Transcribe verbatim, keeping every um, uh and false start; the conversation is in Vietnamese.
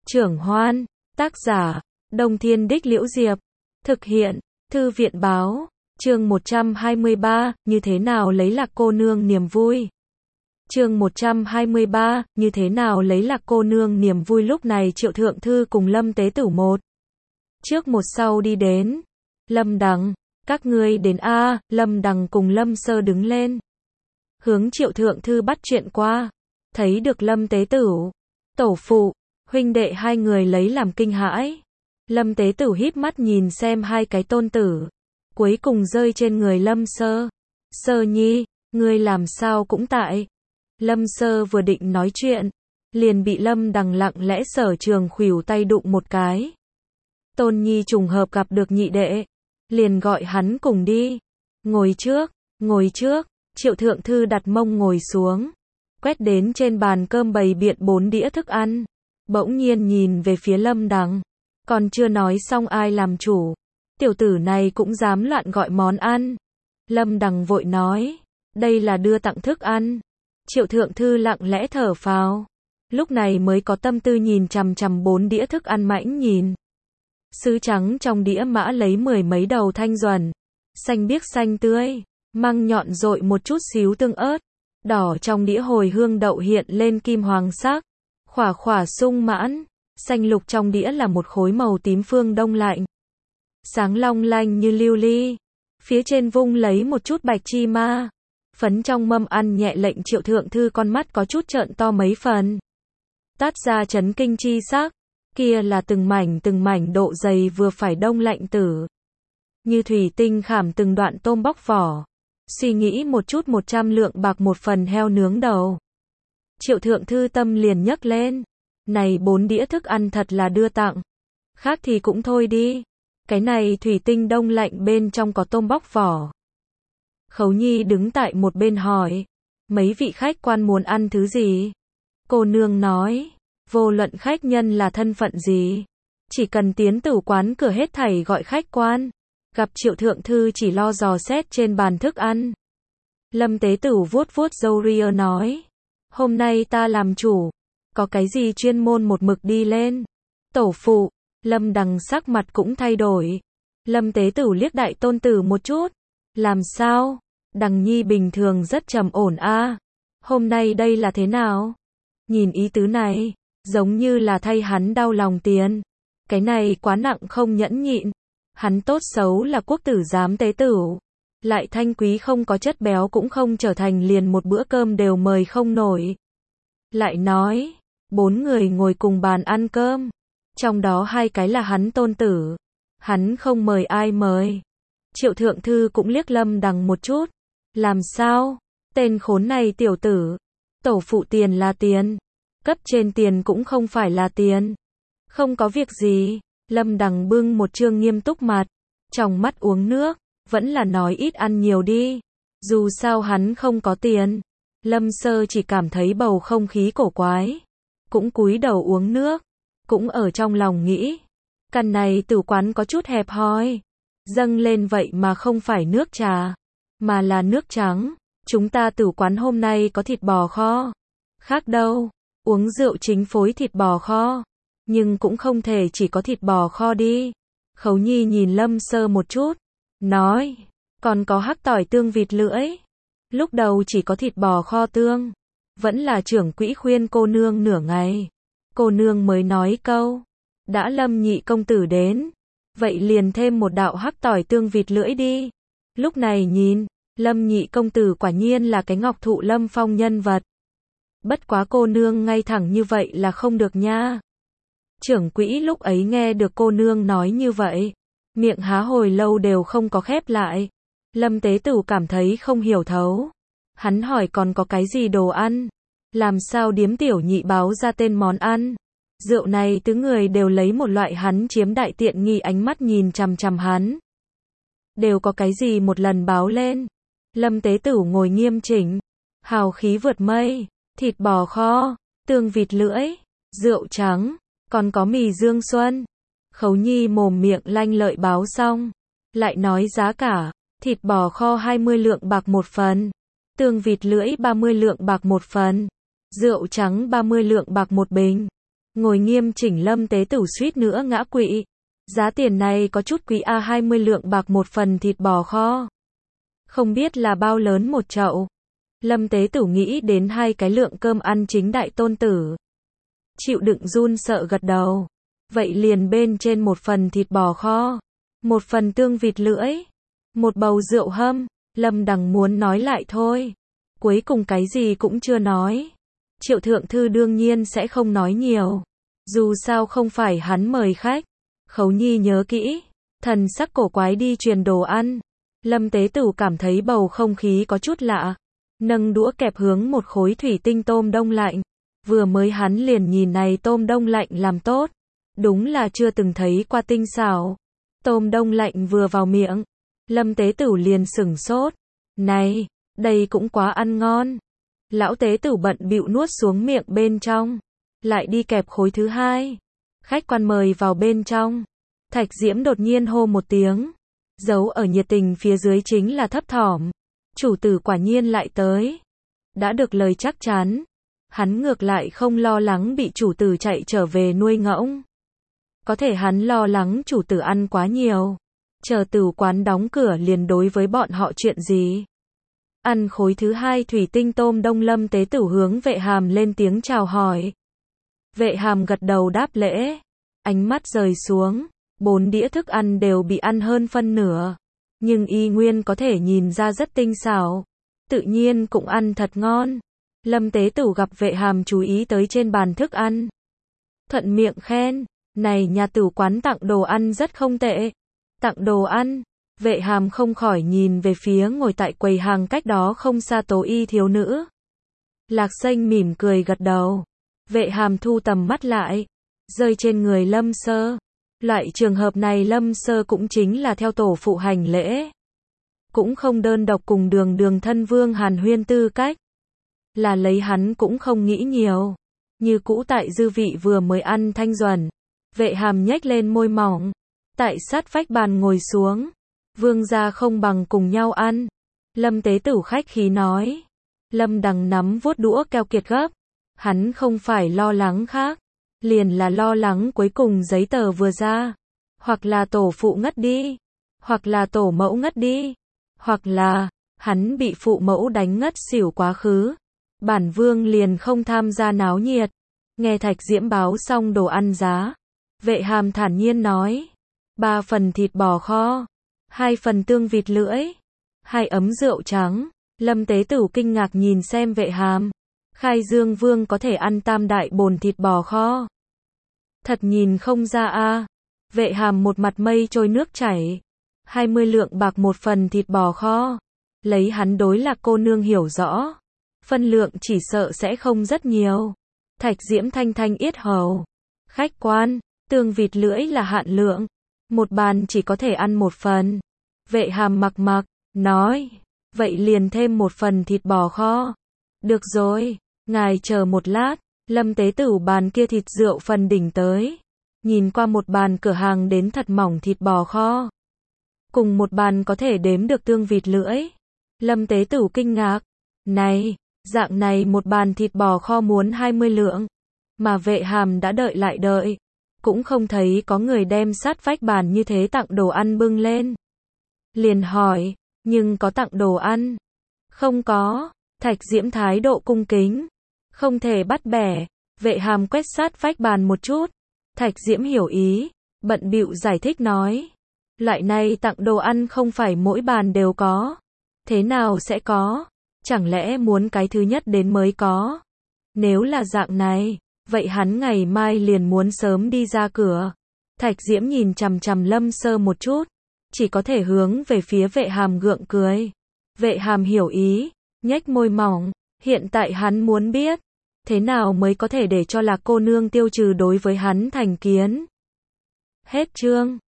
Trưởng Hoan, tác giả, Đông Thiên Đích Liễu Diệp, thực hiện, Thư viện Báo, chương một trăm hai mươi ba, như thế nào lấy Lạc cô nương niềm vui. Chương một trăm hai mươi ba, như thế nào lấy Lạc cô nương niềm vui. Lúc này Triệu Thượng Thư cùng Lâm Tế Tửu một trước một sau đi đến. Lâm Đằng, các ngươi đến a. Lâm Đằng cùng Lâm Sơ đứng lên, hướng Triệu Thượng Thư bắt chuyện qua. Thấy được Lâm Tế Tửu, tổ phụ, huynh đệ hai người lấy làm kinh hãi. Lâm Tế Tửu híp mắt nhìn xem hai cái tôn tử, cuối cùng rơi trên người Lâm Sơ. Sơ nhi, ngươi làm sao cũng tại. Lâm Sơ vừa định nói chuyện, liền bị Lâm Đằng lặng lẽ sở trường khuỷu tay đụng một cái. Tôn nhi trùng hợp gặp được nhị đệ, liền gọi hắn cùng đi. Ngồi trước, ngồi trước. Triệu Thượng Thư đặt mông ngồi xuống, quét đến trên bàn cơm bày biện bốn đĩa thức ăn, bỗng nhiên nhìn về phía Lâm Đằng. Còn chưa nói xong ai làm chủ, tiểu tử này cũng dám loạn gọi món ăn. Lâm Đằng vội nói, đây là đưa tặng thức ăn. Triệu Thượng Thư lặng lẽ thở phào, lúc này mới có tâm tư nhìn chằm chằm bốn đĩa thức ăn mãnh nhìn. Sứ trắng trong đĩa mã lấy mười mấy đầu thanh duẩn, xanh biếc xanh tươi, măng nhọn rội một chút xíu tương ớt, đỏ trong đĩa hồi hương đậu hiện lên kim hoàng sắc, khỏa khỏa sung mãn, xanh lục trong đĩa là một khối màu tím phương đông lạnh, sáng long lanh như lưu ly, phía trên vung lấy một chút bạch chi ma, phấn trong mâm ăn nhẹ lệnh Triệu Thượng Thư con mắt có chút trợn to mấy phần, tát ra chấn kinh chi sắc, kia là từng mảnh từng mảnh độ dày vừa phải đông lạnh tử, như thủy tinh khảm từng đoạn tôm bóc vỏ. Suy nghĩ một chút một trăm lượng bạc một phần heo nướng đầu. Triệu Thượng Thư tâm liền nhấc lên. Này bốn đĩa thức ăn thật là đưa tặng. Khác thì cũng thôi đi. Cái này thủy tinh đông lạnh bên trong có tôm bóc vỏ. Khấu Nhi đứng tại một bên hỏi. Mấy vị khách quan muốn ăn thứ gì? Cô nương nói. Vô luận khách nhân là thân phận gì, chỉ cần tiến tử quán cửa hết thảy gọi khách quan. Gặp Triệu Thượng Thư chỉ lo dò xét trên bàn thức ăn. Lâm Tế Tửu vuốt vuốt râu ria nói. Hôm nay ta làm chủ. Có cái gì chuyên môn một mực đi lên. Tổ phụ. Lâm Đằng sắc mặt cũng thay đổi. Lâm Tế Tửu liếc đại tôn tử một chút. Làm sao? Đằng nhi bình thường rất trầm ổn a. Hôm nay đây là thế nào? Nhìn ý tứ này, giống như là thay hắn đau lòng tiền. Cái này quá nặng không nhẫn nhịn. Hắn tốt xấu là quốc tử giám tế tửu, lại thanh quý không có chất béo cũng không trở thành liền một bữa cơm đều mời không nổi. Lại nói, bốn người ngồi cùng bàn ăn cơm, trong đó hai cái là hắn tôn tử, hắn không mời ai mời. Triệu Thượng Thư cũng liếc Lâm Đằng một chút, làm sao, tên khốn này tiểu tử, tổ phụ tiền là tiền, cấp trên tiền cũng không phải là tiền, không có việc gì. Lâm Đằng bưng một trương nghiêm túc mặt, trong mắt uống nước, vẫn là nói ít ăn nhiều đi, dù sao hắn không có tiền. Lâm Sơ chỉ cảm thấy bầu không khí cổ quái, cũng cúi đầu uống nước, cũng ở trong lòng nghĩ, căn này tử quán có chút hẹp hòi, dâng lên vậy mà không phải nước trà, mà là nước trắng. Chúng ta tử quán hôm nay có thịt bò kho, khác đâu, uống rượu chính phối thịt bò kho. Nhưng cũng không thể chỉ có thịt bò kho đi. Khấu Nhi nhìn Lâm Sơ một chút, nói, còn có hắc tỏi tương vịt lưỡi. Lúc đầu chỉ có thịt bò kho tương, vẫn là trưởng quỹ khuyên cô nương nửa ngày. Cô nương mới nói câu, đã Lâm nhị công tử đến, vậy liền thêm một đạo hắc tỏi tương vịt lưỡi đi. Lúc này nhìn, Lâm nhị công tử quả nhiên là cái ngọc thụ lâm phong nhân vật. Bất quá cô nương ngay thẳng như vậy là không được nha. Trưởng quỹ lúc ấy nghe được cô nương nói như vậy, miệng há hồi lâu đều không có khép lại. Lâm Tế Tửu cảm thấy không hiểu thấu. Hắn hỏi còn có cái gì đồ ăn? Làm sao điếm tiểu nhị báo ra tên món ăn? Rượu này tứ người đều lấy một loại hắn chiếm đại tiện nghi ánh mắt nhìn chằm chằm hắn. Đều có cái gì một lần báo lên. Lâm Tế Tửu ngồi nghiêm chỉnh, hào khí vượt mây, thịt bò kho, tương vịt lưỡi, rượu trắng. Còn có mì Dương Xuân. Khấu Nhi mồm miệng lanh lợi báo xong, lại nói giá cả, thịt bò kho hai mươi lượng bạc một phần, tương vịt lưỡi ba mươi lượng bạc một phần, rượu trắng ba mươi lượng bạc một bình. Ngồi nghiêm chỉnh Lâm Tế Tửu suýt nữa ngã quỵ. Giá tiền này có chút quý a, hai mươi lượng bạc một phần thịt bò kho. Không biết là bao lớn một chậu. Lâm Tế Tửu nghĩ đến hai cái lượng cơm ăn chính đại tôn tử. Chịu đựng run sợ gật đầu. Vậy liền bên trên một phần thịt bò kho, một phần tương vịt lưỡi, một bầu rượu hâm. Lâm Đằng muốn nói lại thôi. Cuối cùng cái gì cũng chưa nói. Triệu thượng thư đương nhiên sẽ không nói nhiều. Dù sao không phải hắn mời khách. Khấu Nhi nhớ kỹ. Thần sắc cổ quái đi truyền đồ ăn. Lâm Tế Tửu cảm thấy bầu không khí có chút lạ. Nâng đũa kẹp hướng một khối thủy tinh tôm đông lạnh. Vừa mới hắn liền nhìn này tôm đông lạnh làm tốt. Đúng là chưa từng thấy qua tinh xảo. Tôm đông lạnh vừa vào miệng. Lâm Tế Tửu liền sửng sốt. Này, đây cũng quá ăn ngon. Lão Tế Tửu bận bịu nuốt xuống miệng bên trong. Lại đi kẹp khối thứ hai. Khách quan mời vào bên trong. Thạch Diễm đột nhiên hô một tiếng. Giấu ở nhiệt tình phía dưới chính là thấp thỏm. Chủ tử quả nhiên lại tới. Đã được lời chắc chắn. Hắn ngược lại không lo lắng bị chủ tử chạy trở về nuôi ngỗng. Có thể hắn lo lắng chủ tử ăn quá nhiều. Chờ tử quán đóng cửa liền đối với bọn họ chuyện gì. Ăn khối thứ hai thủy tinh tôm đông, Lâm Tế Tửu hướng Vệ Hàm lên tiếng chào hỏi. Vệ Hàm gật đầu đáp lễ. Ánh mắt rời xuống. Bốn đĩa thức ăn đều bị ăn hơn phân nửa. Nhưng y nguyên có thể nhìn ra rất tinh xảo. Tự nhiên cũng ăn thật ngon. Lâm Tế Tửu gặp Vệ Hàm chú ý tới trên bàn thức ăn. Thuận miệng khen. Này nhà tử quán tặng đồ ăn rất không tệ. Tặng đồ ăn. Vệ Hàm không khỏi nhìn về phía ngồi tại quầy hàng cách đó không xa Tố Y thiếu nữ. Lạc Xanh mỉm cười gật đầu. Vệ Hàm thu tầm mắt lại. Rơi trên người Lâm Sơ. Loại trường hợp này Lâm Sơ cũng chính là theo tổ phụ hành lễ. Cũng không đơn độc cùng đường đường thân vương hàn huyên tư cách. Là lấy hắn cũng không nghĩ nhiều. Như cũ tại dư vị vừa mới ăn thanh duẩn. Vệ Hàm nhếch lên môi mỏng. Tại sát vách bàn ngồi xuống. Vương gia không bằng cùng nhau ăn. Lâm Tế Tửu khách khí nói. Lâm Đằng nắm vuốt đũa keo kiệt gấp. Hắn không phải lo lắng khác. Liền là lo lắng cuối cùng giấy tờ vừa ra. Hoặc là tổ phụ ngất đi. Hoặc là tổ mẫu ngất đi. Hoặc là, hắn bị phụ mẫu đánh ngất xỉu quá khứ. Bản vương liền không tham gia náo nhiệt. Nghe Thạch Diễm báo xong đồ ăn giá. Vệ Hàm thản nhiên nói. Ba phần thịt bò kho. Hai phần tương vịt lưỡi. Hai ấm rượu trắng. Lâm Tế Tửu kinh ngạc nhìn xem Vệ Hàm. Khai Dương Vương có thể ăn tam đại bồn thịt bò kho. Thật nhìn không ra a. Vệ Hàm một mặt mây trôi nước chảy. Hai mươi lượng bạc một phần thịt bò kho. Lấy hắn đối Lạc cô nương hiểu rõ. Phân lượng chỉ sợ sẽ không rất nhiều. Thạch Diễm thanh thanh yết hầu. Khách quan, tương vịt lưỡi là hạn lượng. Một bàn chỉ có thể ăn một phần. Vệ Hàm mặc mặc, nói. Vậy liền thêm một phần thịt bò kho. Được rồi, ngài chờ một lát. Lâm Tế Tửu bàn kia thịt rượu phần đỉnh tới. Nhìn qua một bàn cửa hàng đến thật mỏng thịt bò kho. Cùng một bàn có thể đếm được tương vịt lưỡi. Lâm Tế Tửu kinh ngạc. Này, dạng này một bàn thịt bò kho muốn hai mươi lượng. Mà Vệ Hàm đã đợi lại đợi. Cũng không thấy có người đem sát vách bàn như thế tặng đồ ăn bưng lên. Liền hỏi, nhưng có tặng đồ ăn? Không có. Thạch Diễm thái độ cung kính. Không thể bắt bẻ. Vệ Hàm quét sát vách bàn một chút. Thạch Diễm hiểu ý. Bận bịu giải thích nói. Loại này tặng đồ ăn không phải mỗi bàn đều có. Thế nào sẽ có? Chẳng lẽ muốn cái thứ nhất đến mới có? Nếu là dạng này, vậy hắn ngày mai liền muốn sớm đi ra cửa. Thạch Diễm nhìn chằm chằm Lâm Sơ một chút. Chỉ có thể hướng về phía Vệ Hàm gượng cười. Vệ Hàm hiểu ý. Nhếch môi mỏng. Hiện tại hắn muốn biết. Thế nào mới có thể để cho Lạc cô nương tiêu trừ đối với hắn thành kiến. Hết chương.